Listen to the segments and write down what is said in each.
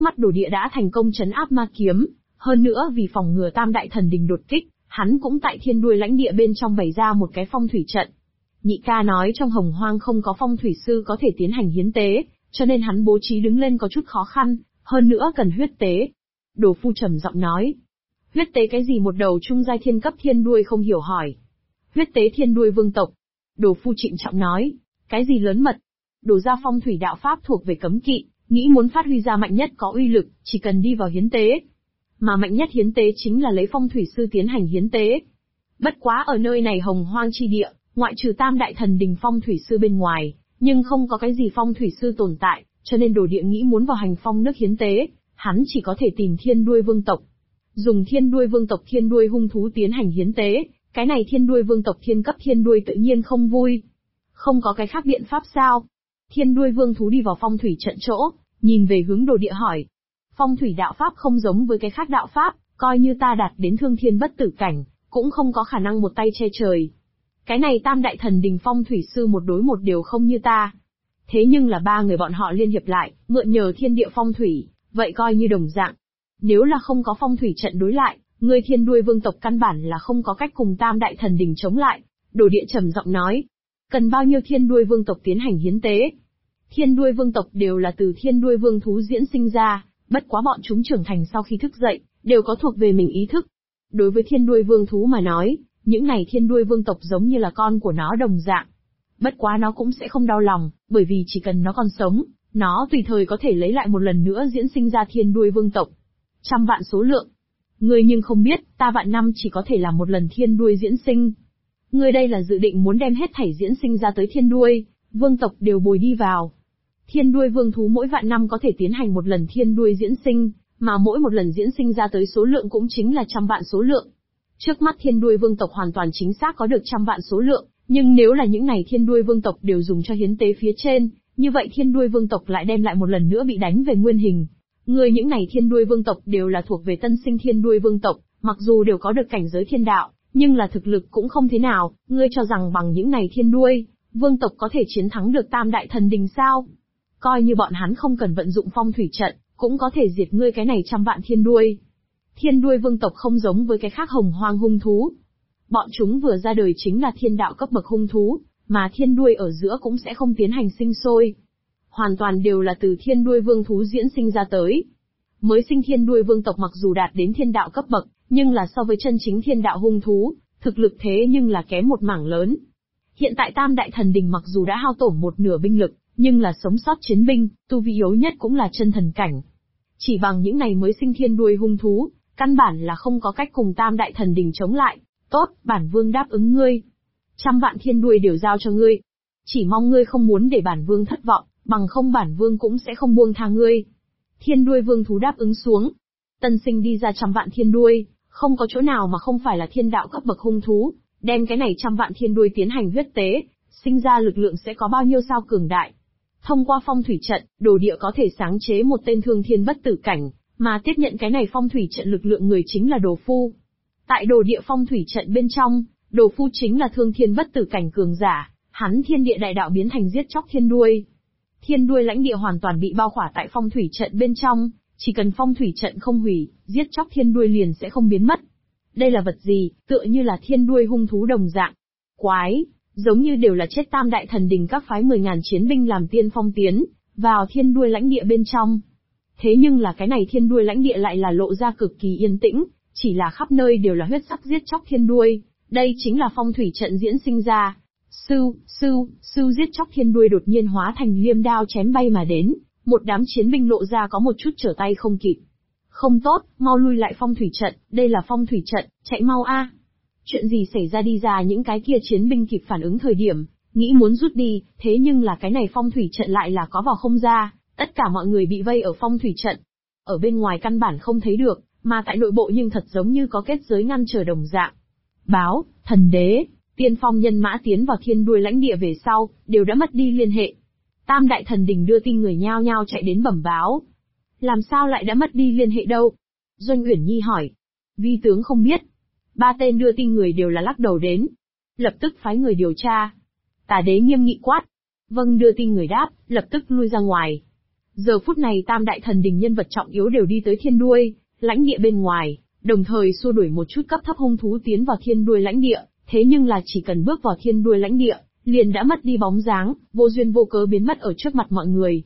mắt đồ địa đã thành công trấn áp ma kiếm, hơn nữa vì phòng ngừa Tam Đại Thần Đình đột kích, hắn cũng tại thiên đuôi lãnh địa bên trong bày ra một cái phong thủy trận. Nhị ca nói trong Hồng Hoang không có phong thủy sư có thể tiến hành hiến tế, cho nên hắn bố trí đứng lên có chút khó khăn, hơn nữa cần huyết tế. Đồ Phu trầm giọng nói. Huyết tế cái gì? Một đầu trung giai thiên cấp thiên đuôi không hiểu hỏi. Huyết tế thiên đuôi vương tộc. Đồ Phu trịnh trọng nói. Cái gì lớn mật? Đồ gia phong thủy đạo pháp thuộc về cấm kỵ, nghĩ muốn phát huy ra mạnh nhất có uy lực, chỉ cần đi vào hiến tế. Mà mạnh nhất hiến tế chính là lấy phong thủy sư tiến hành hiến tế. Bất quá ở nơi này Hồng Hoang chi địa, ngoại trừ Tam Đại Thần Đình phong thủy sư bên ngoài, nhưng không có cái gì phong thủy sư tồn tại, cho nên đồ địa nghĩ muốn vào hành phong nước hiến tế, hắn chỉ có thể tìm thiên đuôi vương tộc. Dùng thiên đuôi vương tộc thiên đuôi hung thú tiến hành hiến tế, cái này thiên đuôi vương tộc thiên cấp thiên đuôi tự nhiên không vui. Không có cái khác biện pháp sao? Thiên đuôi vương thú đi vào phong thủy trận chỗ, nhìn về hướng đồ địa hỏi. Phong thủy đạo pháp không giống với cái khác đạo pháp, coi như ta đạt đến thương thiên bất tử cảnh, cũng không có khả năng một tay che trời. Cái này Tam Đại Thần Đình phong thủy sư một đối một đều không như ta. Thế nhưng là ba người bọn họ liên hiệp lại, mượn nhờ thiên địa phong thủy, vậy coi như đồng dạng. Nếu là không có phong thủy trận đối lại, người thiên đuôi vương tộc căn bản là không có cách cùng Tam Đại Thần Đình chống lại. Đồ địa trầm giọng nói. Cần bao nhiêu thiên đuôi vương tộc tiến hành hiến tế? Thiên đuôi vương tộc đều là từ thiên đuôi vương thú diễn sinh ra, bất quá bọn chúng trưởng thành sau khi thức dậy, đều có thuộc về mình ý thức. Đối với thiên đuôi vương thú mà nói, những này thiên đuôi vương tộc giống như là con của nó đồng dạng. Bất quá nó cũng sẽ không đau lòng, bởi vì chỉ cần nó còn sống, nó tùy thời có thể lấy lại một lần nữa diễn sinh ra thiên đuôi vương tộc. Trăm vạn số lượng. Ngươi nhưng không biết, ta vạn năm chỉ có thể làm một lần thiên đuôi diễn sinh. Ngươi đây là dự định muốn đem hết thảy diễn sinh ra tới thiên đuôi, vương tộc đều bồi đi vào. Thiên đuôi vương thú mỗi vạn năm có thể tiến hành một lần thiên đuôi diễn sinh, mà mỗi một lần diễn sinh ra tới số lượng cũng chính là trăm vạn số lượng. Trước mắt thiên đuôi vương tộc hoàn toàn chính xác có được trăm vạn số lượng, nhưng nếu là những này thiên đuôi vương tộc đều dùng cho hiến tế phía trên, như vậy thiên đuôi vương tộc lại đem lại một lần nữa bị đánh về nguyên hình. Người những này thiên đuôi vương tộc đều là thuộc về tân sinh thiên đuôi vương tộc, mặc dù đều có được cảnh giới thiên đạo, nhưng là thực lực cũng không thế nào. Ngươi cho rằng bằng những này thiên đuôi vương tộc có thể chiến thắng được Tam Đại Thần Đình sao? Coi như bọn hắn không cần vận dụng phong thủy trận, cũng có thể diệt ngươi cái này trăm vạn thiên đuôi. Thiên đuôi vương tộc không giống với cái khác Hồng Hoang hung thú. Bọn chúng vừa ra đời chính là thiên đạo cấp bậc hung thú, mà thiên đuôi ở giữa cũng sẽ không tiến hành sinh sôi. Hoàn toàn đều là từ thiên đuôi vương thú diễn sinh ra tới. Mới sinh thiên đuôi vương tộc mặc dù đạt đến thiên đạo cấp bậc, nhưng là so với chân chính thiên đạo hung thú, thực lực thế nhưng là kém một mảng lớn. Hiện tại Tam Đại Thần Đình mặc dù đã hao tổn một nửa binh lực, nhưng là sống sót chiến binh, tu vi yếu nhất cũng là chân thần cảnh. Chỉ bằng những này mới sinh thiên đuôi hung thú, căn bản là không có cách cùng Tam Đại Thần Đình chống lại. Tốt, bản vương đáp ứng ngươi. Trăm vạn thiên đuôi đều giao cho ngươi. Chỉ mong ngươi không muốn để bản vương thất vọng, bằng không bản vương cũng sẽ không buông tha ngươi. Thiên đuôi vương thú đáp ứng xuống. Tân sinh đi ra trăm vạn thiên đuôi, không có chỗ nào mà không phải là thiên đạo cấp bậc hung thú, đem cái này trăm vạn thiên đuôi tiến hành huyết tế, sinh ra lực lượng sẽ có bao nhiêu sao cường đại. Thông qua phong thủy trận, đồ địa có thể sáng chế một tên thương thiên bất tử cảnh, mà tiếp nhận cái này phong thủy trận lực lượng người chính là Đồ Phu. Tại đồ địa phong thủy trận bên trong, Đồ Phu chính là thương thiên bất tử cảnh cường giả, hắn thiên địa đại đạo biến thành giết chóc thiên đuôi. Thiên đuôi lãnh địa hoàn toàn bị bao khỏa tại phong thủy trận bên trong, chỉ cần phong thủy trận không hủy, giết chóc thiên đuôi liền sẽ không biến mất. Đây là vật gì? Tựa như là thiên đuôi hung thú đồng dạng. Quái, giống như đều là chết Tam Đại Thần Đình các phái 10.000 chiến binh làm tiên phong tiến vào thiên đuôi lãnh địa bên trong. Thế nhưng là cái này thiên đuôi lãnh địa lại là lộ ra cực kỳ yên tĩnh, chỉ là khắp nơi đều là huyết sắc giết chóc thiên đuôi, đây chính là phong thủy trận diễn sinh ra. Sưu giết chóc thiên đuôi đột nhiên hóa thành liêm đao chém bay mà đến, một đám chiến binh lộ ra có một chút trở tay không kịp. Không tốt, mau lui lại phong thủy trận, đây là phong thủy trận, chạy mau a. Chuyện gì xảy ra? Đi ra những cái kia chiến binh kịp phản ứng thời điểm, nghĩ muốn rút đi, thế nhưng là cái này phong thủy trận lại là có vào không ra, tất cả mọi người bị vây ở phong thủy trận. Ở bên ngoài căn bản không thấy được, mà tại nội bộ nhưng thật giống như có kết giới ngăn trở đồng dạng. Báo, thần đế, tiên phong nhân mã tiến vào thiên đuôi lãnh địa về sau, đều đã mất đi liên hệ. Tam Đại Thần Đình đưa tin người nhao nhao chạy đến bẩm báo. Làm sao lại đã mất đi liên hệ đâu? Doanh Uyển Nhi hỏi. Vi tướng không biết. Ba tên đưa tin người đều là lắc đầu đến. Lập tức phái người điều tra. Tả đế nghiêm nghị quát. Vâng, đưa tin người đáp, lập tức lui ra ngoài. Giờ phút này tam đại thần đình nhân vật trọng yếu đều đi tới thiên đuôi, lãnh địa bên ngoài, đồng thời xua đuổi một chút cấp thấp hung thú tiến vào thiên đuôi lãnh địa, thế nhưng là chỉ cần bước vào thiên đuôi lãnh địa, liền đã mất đi bóng dáng, vô duyên vô cớ biến mất ở trước mặt mọi người.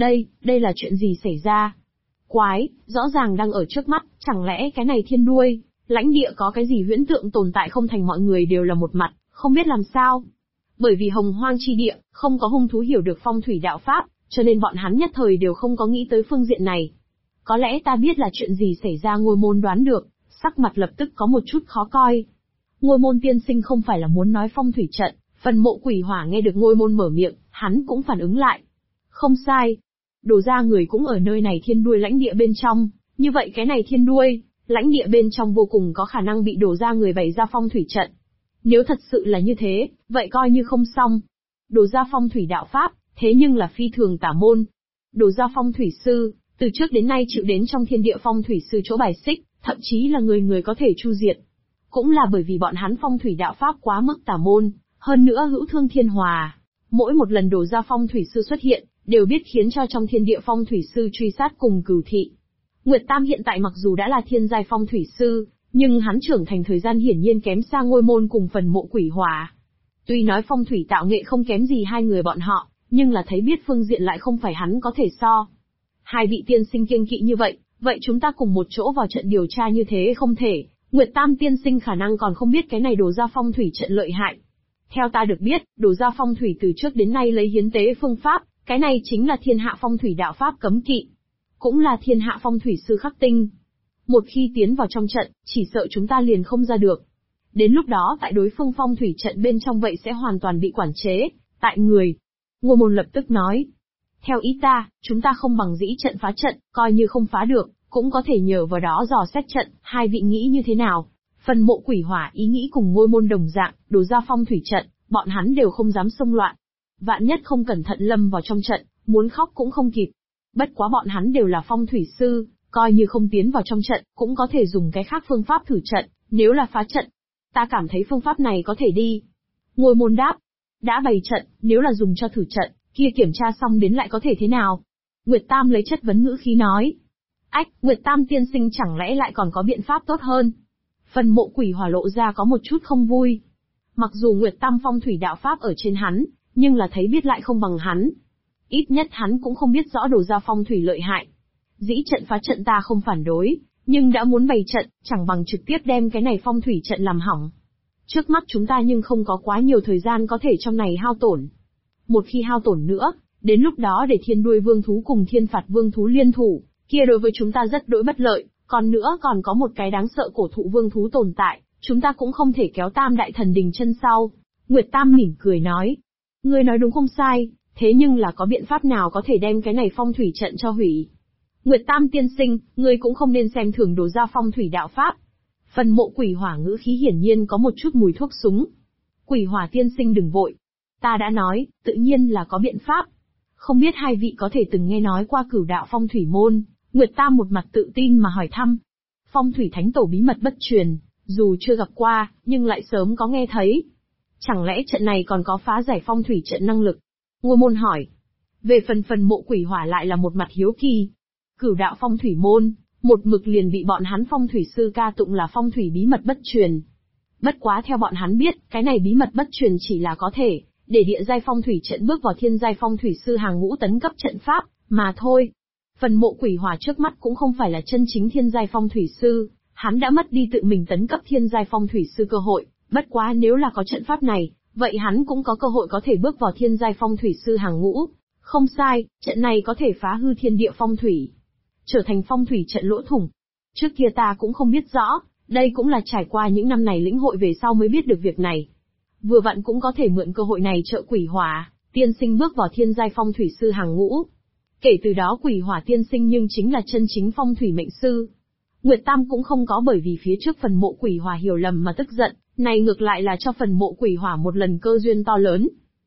Đây là chuyện gì xảy ra? Quái, rõ ràng đang ở trước mắt, chẳng lẽ cái này thiên đuôi, lãnh địa có cái gì huyễn tượng tồn tại không thành mọi người đều là một mặt, không biết làm sao. Bởi vì hồng hoang chi địa, không có hung thú hiểu được phong thủy đạo pháp, cho nên bọn hắn nhất thời đều không có nghĩ tới phương diện này. Có lẽ ta biết là chuyện gì xảy ra Ngôi Môn đoán được, sắc mặt lập tức có một chút khó coi. Ngôi Môn tiên sinh không phải là muốn nói phong thủy trận, phần mộ quỷ hỏa nghe được Ngôi Môn mở miệng, hắn cũng phản ứng lại. Không sai. Đồ ra người cũng ở nơi này thiên đuôi lãnh địa bên trong, như vậy cái này thiên đuôi, lãnh địa bên trong vô cùng có khả năng bị đổ ra người bày ra phong thủy trận. Nếu thật sự là như thế, vậy coi như không xong. Đổ ra phong thủy đạo pháp, thế nhưng là phi thường tả môn. Đổ ra phong thủy sư, từ trước đến nay chịu đến trong thiên địa phong thủy sư chỗ bài xích, thậm chí là người người có thể chu diệt. Cũng là bởi vì bọn hắn phong thủy đạo pháp quá mức tả môn, hơn nữa hữu thương thiên hòa. Mỗi một lần đổ ra phong thủy sư xuất hiện, đều biết khiến cho trong thiên địa phong thủy sư truy sát cùng cửu thị. Nguyệt Tam hiện tại mặc dù đã là thiên giai phong thủy sư, nhưng hắn trưởng thành thời gian hiển nhiên kém xa Ngôi Môn cùng phần mộ quỷ hỏa. Tuy nói phong thủy tạo nghệ không kém gì hai người bọn họ, nhưng là thấy biết phương diện lại không phải hắn có thể so. Hai vị tiên sinh kiêng kỵ như vậy chúng ta cùng một chỗ vào trận điều tra như thế không thể, Nguyệt Tam tiên sinh khả năng còn không biết cái này đổ ra phong thủy trận lợi hại. Theo ta được biết, đổ ra phong thủy từ trước đến nay lấy hiến tế phương pháp, cái này chính là thiên hạ phong thủy đạo pháp cấm kỵ. Cũng là thiên hạ phong thủy sư khắc tinh. Một khi tiến vào trong trận, chỉ sợ chúng ta liền không ra được. Đến lúc đó tại đối phương phong thủy trận bên trong vậy sẽ hoàn toàn bị quản chế, tại người. Ngô Môn lập tức nói. Theo ý ta, chúng ta không bằng dĩ trận phá trận, coi như không phá được, cũng có thể nhờ vào đó dò xét trận, hai vị nghĩ như thế nào? Phần mộ quỷ hỏa ý nghĩ cùng Ngôi Môn đồng dạng, đổ ra phong thủy trận, bọn hắn đều không dám xông loạn. Vạn nhất không cẩn thận lâm vào trong trận, muốn khóc cũng không kịp. Bất quá bọn hắn đều là phong thủy sư, coi như không tiến vào trong trận, cũng có thể dùng cái khác phương pháp thử trận, nếu là phá trận. Ta cảm thấy phương pháp này có thể đi. Ngôi Môn đáp. Đã bày trận, nếu là dùng cho thử trận, kia kiểm tra xong đến lại có thể thế nào? Nguyệt Tam lấy chất vấn ngữ khí nói. Ách, Nguyệt Tam tiên sinh chẳng lẽ lại còn có biện pháp tốt hơn? Phần mộ quỷ hỏa lộ ra có một chút không vui. Mặc dù Nguyệt Tam phong thủy đạo pháp ở trên hắn, nhưng là thấy biết lại không bằng hắn. Ít nhất hắn cũng không biết rõ đổ ra phong thủy lợi hại. Dĩ trận phá trận ta không phản đối, nhưng đã muốn bày trận, chẳng bằng trực tiếp đem cái này phong thủy trận làm hỏng. Trước mắt chúng ta nhưng không có quá nhiều thời gian có thể trong này hao tổn. Một khi hao tổn nữa, đến lúc đó để thiên đuôi vương thú cùng thiên phạt vương thú liên thủ, kia đối với chúng ta rất đỗi bất lợi, còn nữa còn có một cái đáng sợ cổ thụ vương thú tồn tại, chúng ta cũng không thể kéo tam đại thần đình chân sau. Nguyệt Tam mỉm cười nói. Ngươi nói đúng không sai, thế nhưng là có biện pháp nào có thể đem cái này phong thủy trận cho hủy? Nguyệt Tam tiên sinh, ngươi cũng không nên xem thường đổ ra phong thủy đạo pháp. Phần mộ quỷ hỏa ngữ khí hiển nhiên có một chút mùi thuốc súng. Quỷ hỏa tiên sinh đừng vội. Ta đã nói, tự nhiên là có biện pháp. Không biết hai vị có thể từng nghe nói qua cửu đạo phong thủy môn? Nguyệt Tam một mặt tự tin mà hỏi thăm. Phong thủy thánh tổ bí mật bất truyền, dù chưa gặp qua, nhưng lại sớm có nghe thấy. Chẳng lẽ trận này còn có phá giải phong thủy trận năng lực? Ngôi Môn hỏi. Về phần mộ quỷ hỏa lại là một mặt hiếu kỳ. Cửu đạo phong thủy môn, một mực liền bị bọn hắn phong thủy sư ca tụng là phong thủy bí mật bất truyền. Bất quá theo bọn hắn biết, cái này bí mật bất truyền chỉ là có thể, để địa giai phong thủy trận bước vào thiên giai phong thủy sư hàng ngũ tấn cấp trận pháp, mà thôi. Phần mộ quỷ hỏa trước mắt cũng không phải là chân chính thiên giai phong thủy sư, hắn đã mất đi tự mình tấn cấp thiên giai phong thủy sư cơ hội, bất quá nếu là có trận pháp này, vậy hắn cũng có cơ hội có thể bước vào thiên giai phong thủy sư hàng ngũ. Không sai, trận này có thể phá hư thiên địa phong thủy, trở thành phong thủy trận lỗ thủng. Trước kia ta cũng không biết rõ, đây cũng là trải qua những năm này lĩnh hội về sau mới biết được việc này. Vừa vặn cũng có thể mượn cơ hội này trợ quỷ hỏa, tiên sinh bước vào thiên giai phong thủy sư hàng ngũ. Kể từ đó quỷ hỏa tiên sinh nhưng chính là chân chính phong thủy mệnh sư. Nguyệt Tam cũng không có bởi vì phía trước phần mộ quỷ hỏa hiểu lầm mà tức giận, này ngược lại là cho phần mộ quỷ hỏa một lần cơ duyên to lớn.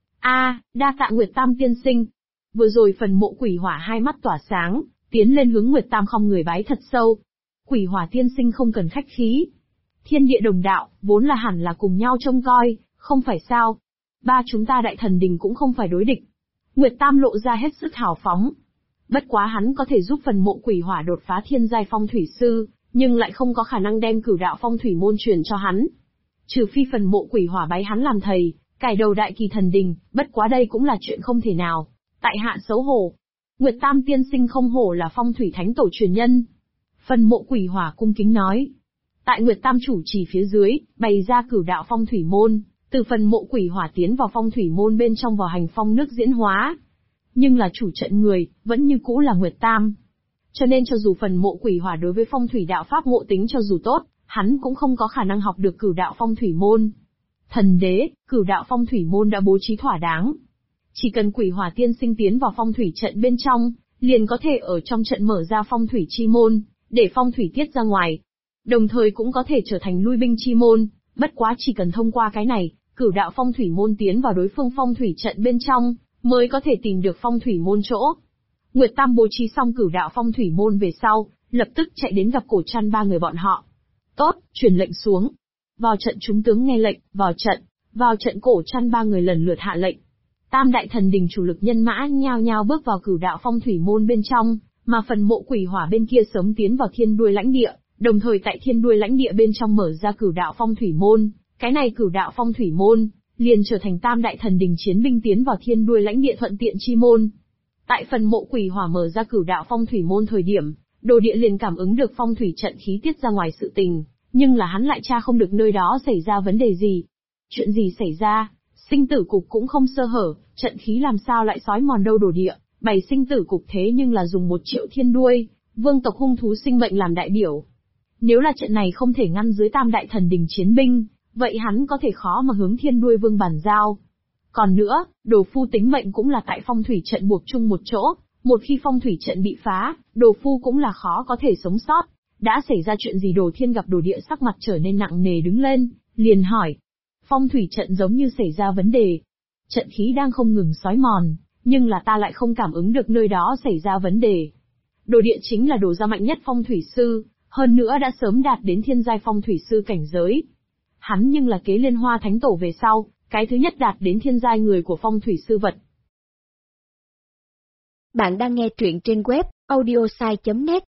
Đa tạ Nguyệt Tam tiên sinh. Vừa rồi phần mộ quỷ hỏa hai mắt tỏa sáng, tiến lên hướng Nguyệt Tam không người bái thật sâu. Quỷ hỏa tiên sinh không cần khách khí. Thiên địa đồng đạo, vốn là hẳn là cùng nhau trông coi, không phải sao? Ba chúng ta đại thần đình cũng không phải đối địch. Nguyệt Tam lộ ra hết sức hào phóng. Bất quá hắn có thể giúp phần mộ quỷ hỏa đột phá thiên giai phong thủy sư, nhưng lại không có khả năng đem cửu đạo phong thủy môn truyền cho hắn. Trừ phi phần mộ quỷ hỏa bái hắn làm thầy, cải đầu đại kỳ thần đình, bất quá đây cũng là chuyện không thể nào. Tại hạ xấu hổ. Nguyệt Tam tiên sinh không hổ là phong thủy thánh tổ truyền nhân. Phần mộ quỷ hỏa cung kính nói. Tại Nguyệt Tam chủ chỉ phía dưới, bày ra cửu đạo phong thủy môn, từ phần mộ quỷ hỏa tiến vào phong thủy môn bên trong vào hành phong nước diễn hóa. Nhưng là chủ trận người, vẫn như cũ là Nguyệt Tam. Cho nên cho dù phần mộ quỷ hỏa đối với phong thủy đạo pháp ngộ tính cho dù tốt, hắn cũng không có khả năng học được cửu đạo phong thủy môn. Thần đế, cửu đạo phong thủy môn đã bố trí thỏa đáng. Chỉ cần quỷ hỏa tiên sinh tiến vào phong thủy trận bên trong, liền có thể ở trong trận mở ra phong thủy chi môn, để phong thủy tiết ra ngoài. Đồng thời cũng có thể trở thành lui binh chi môn, bất quá chỉ cần thông qua cái này, cửu đạo phong thủy môn tiến vào đối phương phong thủy trận bên trong, mới có thể tìm được phong thủy môn chỗ. Nguyệt Tam bố trí xong cửu đạo phong thủy môn về sau, lập tức chạy đến gặp Cổ Trăn ba người bọn họ. Tốt, truyền lệnh xuống. Vào trận chúng tướng nghe lệnh, vào trận Cổ Trăn ba người lần lượt hạ lệnh. Tam đại thần đình chủ lực nhân mã nhao nhao bước vào cửu đạo phong thủy môn bên trong, mà phần mộ quỷ hỏa bên kia sớm tiến vào thiên đuôi lãnh địa, đồng thời tại thiên đuôi lãnh địa bên trong mở ra cửu đạo phong thủy môn. Cái này cửu đạo phong thủy môn, liền trở thành tam đại thần đình chiến binh tiến vào thiên đuôi lãnh địa thuận tiện chi môn. Tại phần mộ quỷ hỏa mở ra cửu đạo phong thủy môn thời điểm, Đồ Địa liền cảm ứng được phong thủy trận khí tiết ra ngoài sự tình, nhưng là hắn lại tra không được nơi đó xảy ra vấn đề gì. Chuyện gì xảy ra? Sinh tử cục cũng không sơ hở, trận khí làm sao lại xói mòn đâu Đồ Địa, bày sinh tử cục thế nhưng là dùng 1 triệu thiên đuôi, vương tộc hung thú sinh mệnh làm đại biểu. Nếu là trận này không thể ngăn dưới tam đại thần đình chiến binh, vậy hắn có thể khó mà hướng thiên đuôi vương bàn giao. Còn nữa, Đồ Phu tính mệnh cũng là tại phong thủy trận buộc chung một chỗ, một khi phong thủy trận bị phá, Đồ Phu cũng là khó có thể sống sót. Đã xảy ra chuyện gì? Đồ Thiên gặp Đồ Địa sắc mặt trở nên nặng nề đứng lên, liền hỏi. Phong thủy trận giống như xảy ra vấn đề. Trận khí đang không ngừng xói mòn, nhưng là ta lại không cảm ứng được nơi đó xảy ra vấn đề. Đồ Địa chính là đồ gia mạnh nhất phong thủy sư, hơn nữa đã sớm đạt đến thiên giai phong thủy sư cảnh giới. Hắn nhưng là kế Liên Hoa Thánh Tổ về sau, cái thứ nhất đạt đến thiên giai người của phong thủy sư vật. Bạn đang nghe truyện trên web audiosai.net.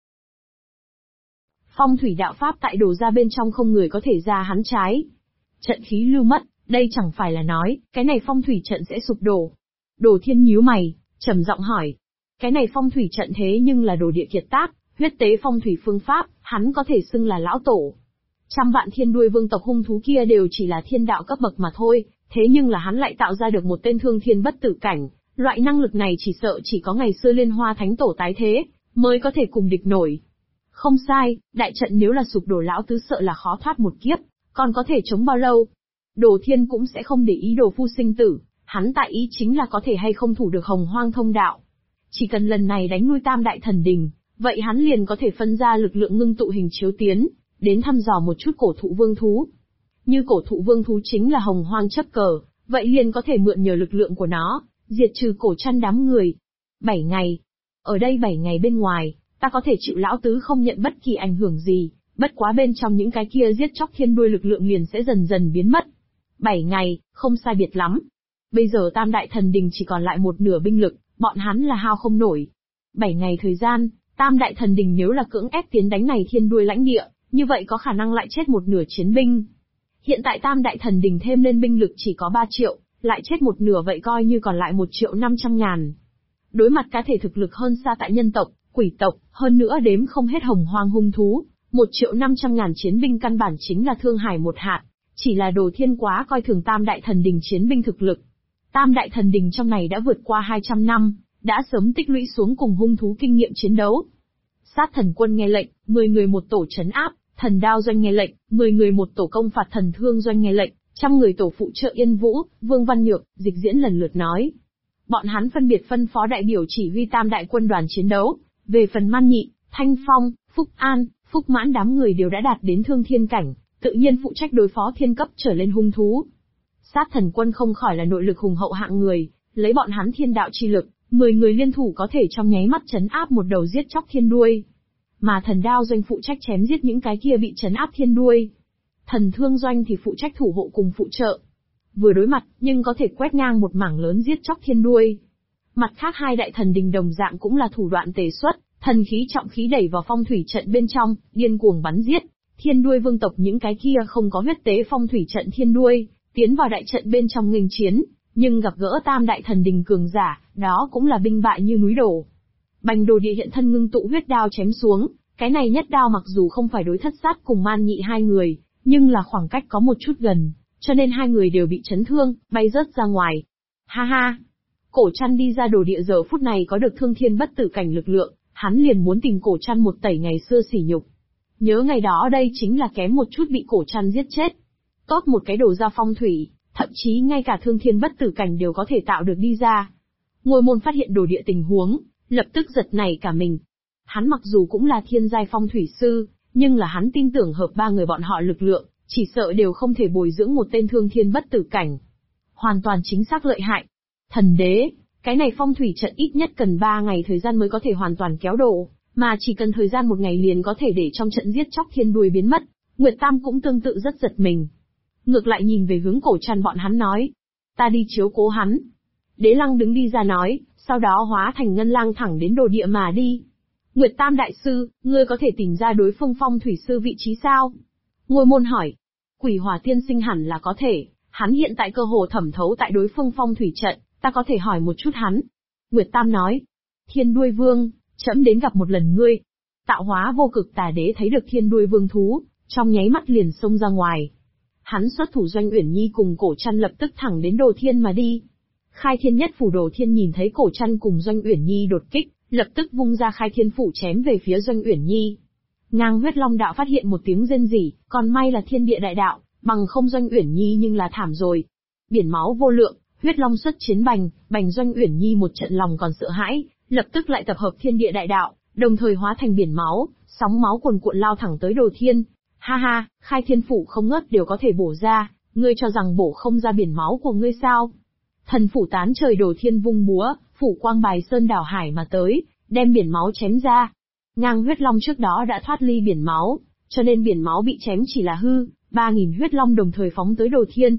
Phong thủy đạo pháp tại đồ gia bên trong không người có thể ra hắn trái. Trận khí lưu mất, đây chẳng phải là nói, cái này phong thủy trận sẽ sụp đổ. Đồ Thiên nhíu mày, trầm giọng hỏi. Cái này phong thủy trận thế nhưng là Đồ Địa kiệt tác, huyết tế phong thủy phương pháp, hắn có thể xưng là lão tổ. Trăm vạn thiên đuôi vương tộc hung thú kia đều chỉ là thiên đạo cấp bậc mà thôi, thế nhưng là hắn lại tạo ra được một tên thương thiên bất tử cảnh, loại năng lực này chỉ sợ chỉ có ngày xưa Liên Hoa Thánh Tổ tái thế, mới có thể cùng địch nổi. Không sai, đại trận nếu là sụp đổ lão tứ sợ là khó thoát một kiếp, còn có thể chống bao lâu? Đồ Thiên cũng sẽ không để ý Đồ Phu sinh tử, hắn tại ý chính là có thể hay không thủ được Hồng Hoang thông đạo. Chỉ cần lần này đánh lui tam đại thần đình, vậy hắn liền có thể phân ra lực lượng ngưng tụ hình chiếu tiến, đến thăm dò một chút cổ thụ vương thú. Như cổ thụ vương thú chính là Hồng Hoang chấp cờ, vậy liền có thể mượn nhờ lực lượng của nó, diệt trừ Cổ Trăn đám người. 7 ngày. Ở đây 7 ngày bên ngoài, ta có thể chịu lão tứ không nhận bất kỳ ảnh hưởng gì, bất quá bên trong những cái kia giết chóc thiên đuôi lực lượng liền sẽ dần dần biến mất. 7 ngày, không sai biệt lắm. Bây giờ tam đại thần đình chỉ còn lại một nửa binh lực, bọn hắn là hao không nổi. 7 ngày thời gian, tam đại thần đình nếu là cưỡng ép tiến đánh này thiên đuôi lãnh địa, như vậy có khả năng lại chết một nửa chiến binh. Hiện tại tam đại thần đình thêm lên binh lực chỉ có 3 triệu, lại chết một nửa vậy coi như còn lại 1.500.000. Đối mặt cá thể thực lực hơn xa tại nhân tộc, quỷ tộc, hơn nữa đếm không hết Hồng Hoang hung thú, 1.500.000 chiến binh căn bản chính là thương hải một hạt, chỉ là Đồ Thiên quá coi thường tam đại thần đình chiến binh thực lực. Tam đại thần đình trong này đã vượt qua 200 năm, đã sớm tích lũy xuống cùng hung thú kinh nghiệm chiến đấu. Sát thần quân nghe lệnh, 10 người một tổ trấn áp, thần đao doanh nghe lệnh, 10 người một tổ công phạt thần thương doanh nghe lệnh, 100 người tổ phụ trợ Yên Vũ, Vương Văn Nhược, Dịch Diễn lần lượt nói. Bọn hắn phân biệt phân phó đại biểu chỉ huy tam đại quân đoàn chiến đấu, về phần Man Nhị, Thanh Phong, Phúc An, Phúc Mãn đám người đều đã đạt đến thương thiên cảnh, tự nhiên phụ trách đối phó thiên cấp trở lên hung thú. Sát thần quân không khỏi là nội lực hùng hậu hạng người, lấy bọn hắn thiên đạo chi lực, 10 người liên thủ có thể trong nháy mắt trấn áp một đầu giết chóc thiên đuôi. Mà thần đao doanh phụ trách chém giết những cái kia bị trấn áp thiên đuôi. Thần thương doanh thì phụ trách thủ hộ cùng phụ trợ. Vừa đối mặt, nhưng có thể quét ngang một mảng lớn giết chóc thiên đuôi. Mặt khác hai đại thần đình đồng dạng cũng là thủ đoạn tề xuất, thần khí trọng khí đẩy vào phong thủy trận bên trong, điên cuồng bắn giết. Thiên đuôi vương tộc những cái kia không có huyết tế phong thủy trận thiên đuôi, tiến vào đại trận bên trong nghênh chiến, nhưng gặp gỡ tam đại thần đình cường giả, đó cũng là binh bại như núi đổ. Bành Đồ Địa hiện thân ngưng tụ huyết đao chém xuống, cái này nhất đao mặc dù không phải đối thất sát cùng Man Nhị hai người, nhưng là khoảng cách có một chút gần, cho nên hai người đều bị chấn thương, bay rớt ra ngoài. Ha ha! Cổ Trăn đi ra Đồ Địa giờ phút này có được thương thiên bất tử cảnh lực lượng, hắn liền muốn tìm Cổ Trăn một tẩy ngày xưa sỉ nhục. Nhớ ngày đó đây chính là kém một chút bị Cổ Trăn giết chết. Tốt một cái đồ ra phong thủy, thậm chí ngay cả thương thiên bất tử cảnh đều có thể tạo được đi ra. Ngôi môn phát hiện Đồ Địa tình huống, lập tức giật nảy cả mình. Hắn mặc dù cũng là thiên giai phong thủy sư, nhưng là hắn tin tưởng hợp ba người bọn họ lực lượng, chỉ sợ đều không thể bồi dưỡng một tên thương thiên bất tử cảnh. Hoàn toàn chính xác lợi hại. Thần đế, cái này phong thủy trận ít nhất cần 3 ngày thời gian mới có thể hoàn toàn kéo đổ, mà chỉ cần thời gian 1 ngày liền có thể để trong trận giết chóc thiên đuôi biến mất. Nguyệt Tam cũng tương tự rất giật mình. Ngược lại nhìn về hướng Cổ Trăn bọn hắn nói, ta đi chiếu cố hắn. Đế Lăng đứng đi ra nói, sau đó hóa thành ngân lang thẳng đến Đồ Địa mà đi. Nguyệt Tam đại sư, ngươi có thể tìm ra đối phương phong thủy sư vị trí sao? Ngôi môn hỏi. Quỷ Hỏa tiên sinh hẳn là có thể, hắn hiện tại cơ hồ thẩm thấu tại đối phương phong thủy trận, ta có thể hỏi một chút hắn. Nguyệt Tam nói. Thiên đuôi vương, trẫm đến gặp một lần ngươi. Tạo hóa vô cực tà đế thấy được thiên đuôi vương thú, trong nháy mắt liền xông ra ngoài. Hắn xuất thủ Doanh Uyển Nhi cùng Cổ Trăn lập tức thẳng đến Đồ Thiên mà đi. Khai Thiên Nhất Phủ Đồ Thiên nhìn thấy Cổ Trăn cùng Doanh Uyển Nhi đột kích, lập tức vung ra Khai Thiên Phủ chém về phía Doanh Uyển Nhi. Ngang huyết long đạo phát hiện một tiếng rên rỉ, còn may là thiên địa đại đạo, bằng không Doanh Uyển Nhi nhưng là thảm rồi. Biển máu vô lượng, huyết long xuất chiến bành Doanh Uyển Nhi một trận lòng còn sợ hãi, lập tức lại tập hợp thiên địa đại đạo, đồng thời hóa thành biển máu, sóng máu cuồn cuộn lao thẳng tới Đồ Thiên. Ha ha, Khai Thiên Phủ không ngớt đều có thể bổ ra, ngươi cho rằng bổ không ra biển máu của ngươi sao? Thần phủ tán trời Đồ Thiên vung búa, phủ quang bài sơn đảo hải mà tới, đem biển máu chém ra. Ngang huyết long trước đó đã thoát ly biển máu, cho nên biển máu bị chém chỉ là hư, 3000 huyết long đồng thời phóng tới Đồ Thiên.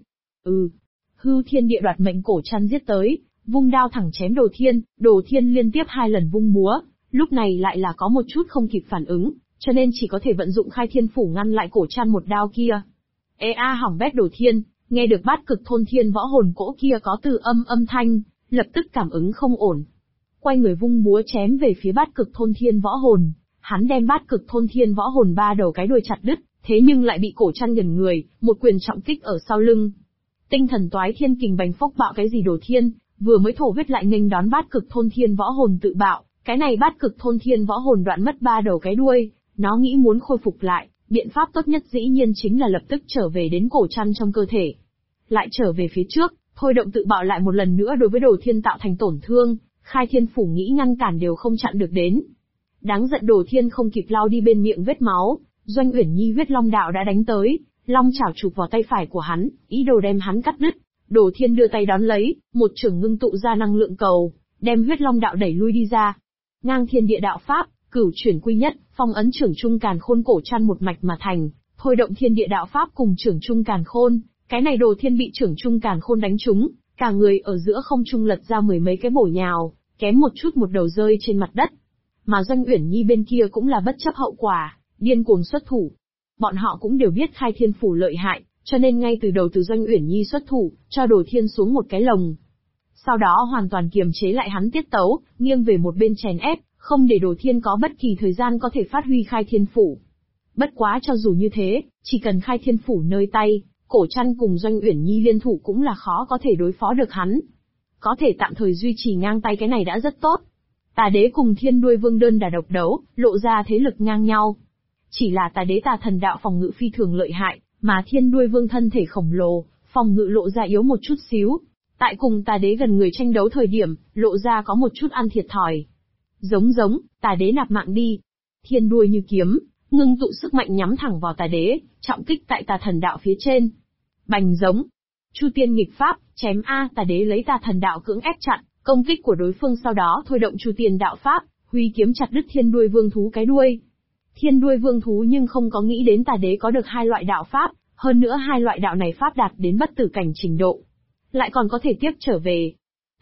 Hư thiên địa đoạt mệnh Cổ Trăn giết tới, vung đao thẳng chém Đồ Thiên liên tiếp 2 lần vung búa, lúc này lại là có một chút không kịp phản ứng, cho nên chỉ có thể vận dụng Khai Thiên Phủ ngăn lại Cổ Trăn một đao kia. Ê a hỏng bét Đồ Thiên, nghe được bát cực thôn thiên võ hồn cỗ kia có từ âm thanh, lập tức cảm ứng không ổn. Quay người vung búa chém về phía bát cực thôn thiên võ hồn, hắn đem bát cực thôn thiên võ hồn 3 đầu cái đuôi chặt đứt, thế nhưng lại bị Cổ Trăn gần người, một quyền trọng kích ở sau lưng. Tinh thần toái thiên kình bành phốc bạo cái gì Đồ Thiên, vừa mới thổ huyết lại nghênh đón bát cực thôn thiên võ hồn tự bạo, cái này bát cực thôn thiên võ hồn đoạn mất 3 đầu cái đuôi, nó nghĩ muốn khôi phục lại, biện pháp tốt nhất dĩ nhiên chính là lập tức trở về đến Cổ Trăn trong cơ thể. Lại trở về phía trước, thôi động tự bạo lại một lần nữa đối với Đồ Thiên tạo thành tổn thương, Khai Thiên Phủ nghĩ ngăn cản đều không chặn được đến. Đáng giận Đồ Thiên không kịp lau đi bên miệng vết máu, Doanh Uyển Nhi huyết long đạo đã đánh tới, long chảo chụp vào tay phải của hắn, ý đồ đem hắn cắt đứt. Đồ Thiên đưa tay đón lấy, một chưởng ngưng tụ ra năng lượng cầu, đem huyết long đạo đẩy lui đi ra. Ngang thiên địa đạo pháp, cửu chuyển quy nhất, phong ấn trưởng trung càn khôn Cổ Trăn một mạch mà thành, thôi động thiên địa đạo pháp cùng trưởng trung càn khôn, cái này Đồ Thiên bị trưởng trung càn khôn đánh trúng, cả người ở giữa không trung lật ra 10 mấy cái bổ nhào, kém một chút một đầu rơi trên mặt đất. Mà Doanh Uyển Nhi bên kia cũng là bất chấp hậu quả, điên cuồng xuất thủ. Bọn họ cũng đều biết Khai Thiên Phủ lợi hại, cho nên ngay từ đầu từ Doanh Uyển Nhi xuất thủ, cho Đồ Thiên xuống một cái lồng. Sau đó hoàn toàn kiềm chế lại hắn tiết tấu, nghiêng về một bên chèn ép, không để Đồ Thiên có bất kỳ thời gian có thể phát huy Khai Thiên Phủ. Bất quá cho dù như thế, chỉ cần Khai Thiên Phủ nơi tay, Cổ Trăn cùng Doanh Uyển Nhi liên thủ cũng là khó có thể đối phó được hắn. Có thể tạm thời duy trì ngang tay cái này đã rất tốt. Tà đế cùng thiên đuôi vương đơn đả độc đấu, lộ ra thế lực ngang nhau. Chỉ là tà đế tà thần đạo phòng ngự phi thường lợi hại, mà thiên đuôi vương thân thể khổng lồ, phòng ngự lộ ra yếu một chút xíu. Tại cùng tà đế gần người tranh đấu thời điểm, lộ ra có một chút ăn thiệt thòi. Giống, tà đế nạp mạng đi. Thiên đuôi như kiếm, ngưng tụ sức mạnh nhắm thẳng vào tà đế, trọng kích tại tà thần đạo phía trên. Bành giống. Chu tiên nghịch pháp, chém a, tà đế lấy tà thần đạo cưỡng ép chặn công kích của đối phương, sau đó thôi động chu tiên đạo pháp, huy kiếm chặt đứt thiên đuôi vương thú cái đuôi. Thiên đuôi vương thú nhưng không có nghĩ đến tà đế có được 2 loại đạo pháp, hơn nữa 2 loại đạo này pháp đạt đến bất tử cảnh trình độ, lại còn có thể tiếp trở về.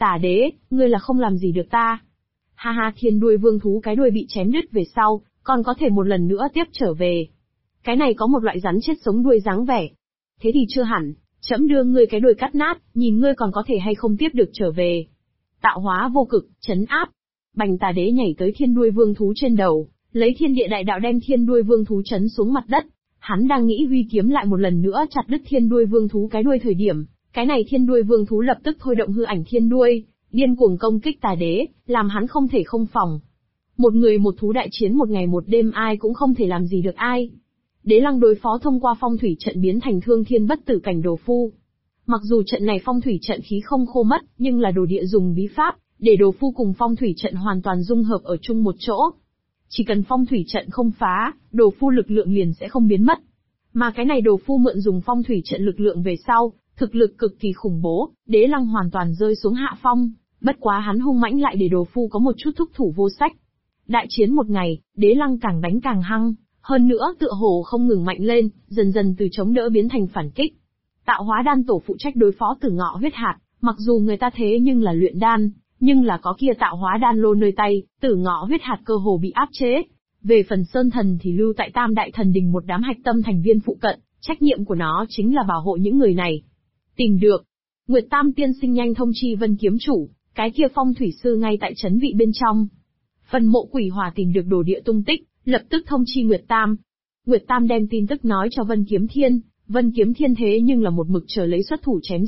Tà đế, ngươi là không làm gì được ta. Ha ha, thiên đuôi vương thú cái đuôi bị chém đứt về sau, còn có thể một lần nữa tiếp trở về. Cái này có một loại rắn chết sống đuôi dáng vẻ. Thế thì chưa hẳn, trẫm đưa ngươi cái đuôi cắt nát, nhìn ngươi còn có thể hay không tiếp được trở về. Tạo hóa vô cực, trấn áp. Bành tà đế nhảy tới thiên đuôi vương thú trên đầu, lấy thiên địa đại đạo đem thiên đuôi vương thú chấn xuống mặt đất. Hắn đang nghĩ huy kiếm lại một lần nữa chặt đứt thiên đuôi vương thú cái đuôi thời điểm, cái này thiên đuôi vương thú lập tức thôi động hư ảnh thiên đuôi, điên cuồng công kích tà đế, làm hắn không thể không phòng. Một người một thú đại chiến một ngày một đêm ai cũng không thể làm gì được ai. Đế Lăng đối phó thông qua phong thủy trận biến thành thương thiên bất tử cảnh đồ phu. Mặc dù trận này phong thủy trận khí không khô mất, nhưng là đồ địa dùng bí pháp, để đồ phu cùng phong thủy trận hoàn toàn dung hợp ở chung một chỗ. Chỉ cần phong thủy trận không phá, đồ phu lực lượng liền sẽ không biến mất. Mà cái này đồ phu mượn dùng phong thủy trận lực lượng về sau, thực lực cực kỳ khủng bố, Đế Lăng hoàn toàn rơi xuống hạ phong, bất quá hắn hung mãnh lại để đồ phu có một chút thúc thủ vô sách. Đại chiến một ngày, Đế Lăng càng đánh càng hăng, hơn nữa tựa hồ không ngừng mạnh lên, dần dần từ chống đỡ biến thành phản kích. Tạo hóa đan tổ phụ trách đối phó Tử Ngọ huyết hạt, mặc dù người ta thế nhưng là luyện đan, nhưng là có kia tạo hóa đan lô nơi tay, Tử Ngọ huyết hạt cơ hồ bị áp chế. Về phần Sơn Thần thì lưu tại Tam Đại Thần Đình một đám hạch tâm thành viên phụ cận, trách nhiệm của nó chính là bảo hộ những người này. Tìm được. Nguyệt Tam tiên sinh nhanh thông chi Vân kiếm chủ, cái kia phong thủy sư ngay tại trấn vị bên trong. Phần mộ quỷ hỏa tìm được đồ địa tung tích, lập tức thông chi Nguyệt Tam. Nguyệt Tam đem tin tức nói cho Vân Kiếm Thiên, Vân Kiếm Thiên thế nhưng là một mực chờ lấy xuất thủ chém